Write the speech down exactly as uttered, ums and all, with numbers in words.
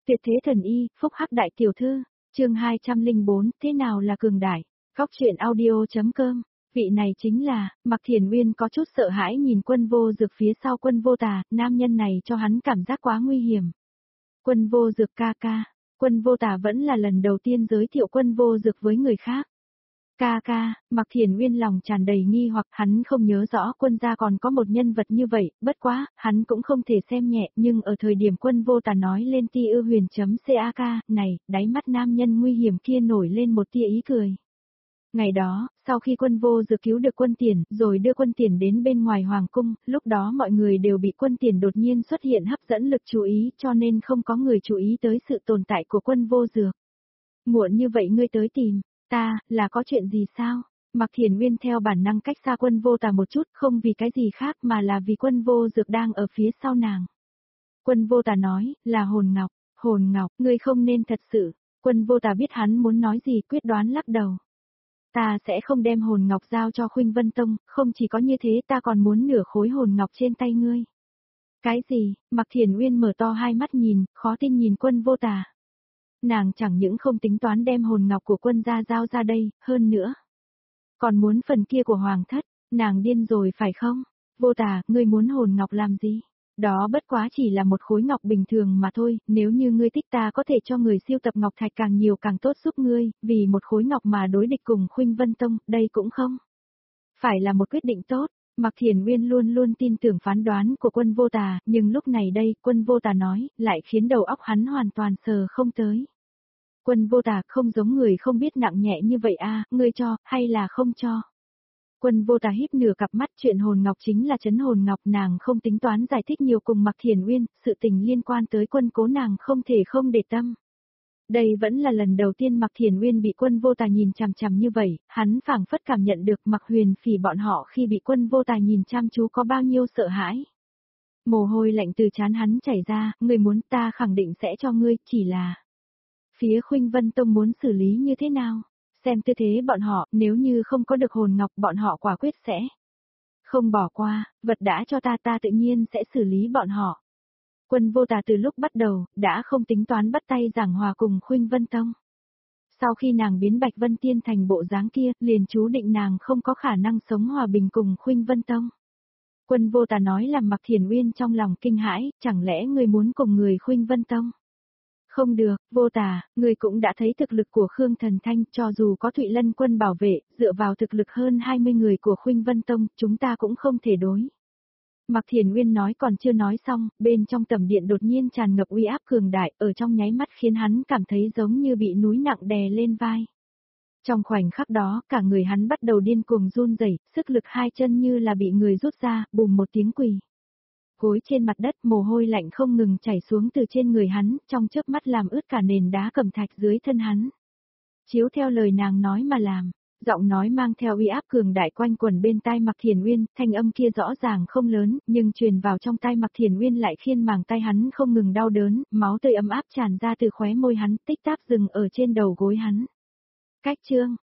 Tuyệt thế thần y, phúc hắc đại tiểu thư, chương hai trăm lẻ bốn, thế nào là cường đại? Góc truyện audio.com, vị này chính là, Mạc Thiền Uyên có chút sợ hãi nhìn Quân Vô Dược phía sau Quân Vô Tà, nam nhân này cho hắn cảm giác quá nguy hiểm. Quân Vô Dược ca ca, Quân Vô Tà vẫn là lần đầu tiên giới thiệu Quân Vô Dược với người khác. Ca ca, Mạc Thiền Uyên lòng tràn đầy nghi hoặc hắn không nhớ rõ Quân gia còn có một nhân vật như vậy, bất quá, hắn cũng không thể xem nhẹ, nhưng ở thời điểm Quân Vô Tà nói lên ti ư huyền.cak, này, đáy mắt nam nhân nguy hiểm kia nổi lên một tia ý cười. Ngày đó, sau khi Quân Vô Dược cứu được Quân Tiền, rồi đưa Quân Tiền đến bên ngoài hoàng cung, lúc đó mọi người đều bị Quân Tiền đột nhiên xuất hiện hấp dẫn lực chú ý, cho nên không có người chú ý tới sự tồn tại của Quân Vô Dược. Muộn như vậy ngươi tới tìm ta, là có chuyện gì sao? Mạc Thiền Uyên theo bản năng cách xa Quân Vô Tà một chút, không vì cái gì khác mà là vì Quân Vô Dược đang ở phía sau nàng. Quân Vô Tà nói, là hồn ngọc, hồn ngọc, ngươi không nên thật sự. Quân Vô Tà biết hắn muốn nói gì, quyết đoán lắc đầu. Ta sẽ không đem hồn ngọc giao cho Khuynh Vân Tông, không chỉ có như thế ta còn muốn nửa khối hồn ngọc trên tay ngươi. Cái gì? Mạc Thiền Uyên mở to hai mắt nhìn, khó tin nhìn Quân Vô Tà. Nàng chẳng những không tính toán đem hồn ngọc của Quân gia giao ra đây, hơn nữa. Còn muốn phần kia của hoàng thất, nàng điên rồi phải không? Vô Tà, ngươi muốn hồn ngọc làm gì? Đó bất quá chỉ là một khối ngọc bình thường mà thôi, nếu như ngươi thích ta có thể cho người siêu tập ngọc thạch càng nhiều càng tốt giúp ngươi, vì một khối ngọc mà đối địch cùng Khuynh Vân Tông, đây cũng không. Phải là một quyết định tốt, Mạc Thiền Uyên luôn luôn tin tưởng phán đoán của Quân Vô Tà, nhưng lúc này đây, Quân Vô Tà nói, lại khiến đầu óc hắn hoàn toàn sờ không tới. Quân Vô Tà không giống người không biết nặng nhẹ như vậy a, ngươi cho, hay là không cho? Quân Vô Tà híp nửa cặp mắt, chuyện hồn ngọc chính là trấn hồn ngọc, nàng không tính toán giải thích nhiều cùng Mạc Thiền Uyên, sự tình liên quan tới Quân cố nàng không thể không để tâm. Đây vẫn là lần đầu tiên Mạc Thiền Uyên bị Quân Vô Tà nhìn chằm chằm như vậy, hắn phảng phất cảm nhận được Mạc Huyền Phỉ bọn họ khi bị Quân Vô Tà nhìn chăm chú có bao nhiêu sợ hãi. Mồ hôi lạnh từ trán hắn chảy ra, ngươi muốn ta khẳng định sẽ cho ngươi, chỉ là... Phía Khuynh Vân Tông muốn xử lý như thế nào? Xem tư thế bọn họ, nếu như không có được hồn ngọc bọn họ quả quyết sẽ không bỏ qua, vật đã cho ta ta tự nhiên sẽ xử lý bọn họ. Quân Vô Tà từ lúc bắt đầu, đã không tính toán bắt tay giảng hòa cùng Khuynh Vân Tông. Sau khi nàng biến Bạch Vân Tiên thành bộ dáng kia, liền chú định nàng không có khả năng sống hòa bình cùng Khuynh Vân Tông. Quân Vô Tà nói làm Mạc Thiền Uyên trong lòng kinh hãi, chẳng lẽ ngươi muốn cùng người Khuynh Vân Tông? Không được, Vô Tà, người cũng đã thấy thực lực của Khương Thần Thanh, cho dù có Thụy Lân quân bảo vệ, dựa vào thực lực hơn hai mươi người của Khuynh Vân Tông, chúng ta cũng không thể đối. Mạc Thiền Uyên nói còn chưa nói xong, bên trong tầm điện đột nhiên tràn ngập uy áp cường đại, ở trong nháy mắt khiến hắn cảm thấy giống như bị núi nặng đè lên vai. Trong khoảnh khắc đó, cả người hắn bắt đầu điên cuồng run rẩy, sức lực hai chân như là bị người rút ra, bùm một tiếng quỳ. Gối trên mặt đất, mồ hôi lạnh không ngừng chảy xuống từ trên người hắn, trong chớp mắt làm ướt cả nền đá cẩm thạch dưới thân hắn. Chiếu theo lời nàng nói mà làm, giọng nói mang theo uy áp cường đại quanh quẩn bên tai Mạc Thiền Uyên, thanh âm kia rõ ràng không lớn, nhưng truyền vào trong tai Mạc Thiền Uyên lại khiến màng tai hắn không ngừng đau đớn, máu tươi ấm áp tràn ra từ khóe môi hắn, tích tắc dừng ở trên đầu gối hắn. Cách chương,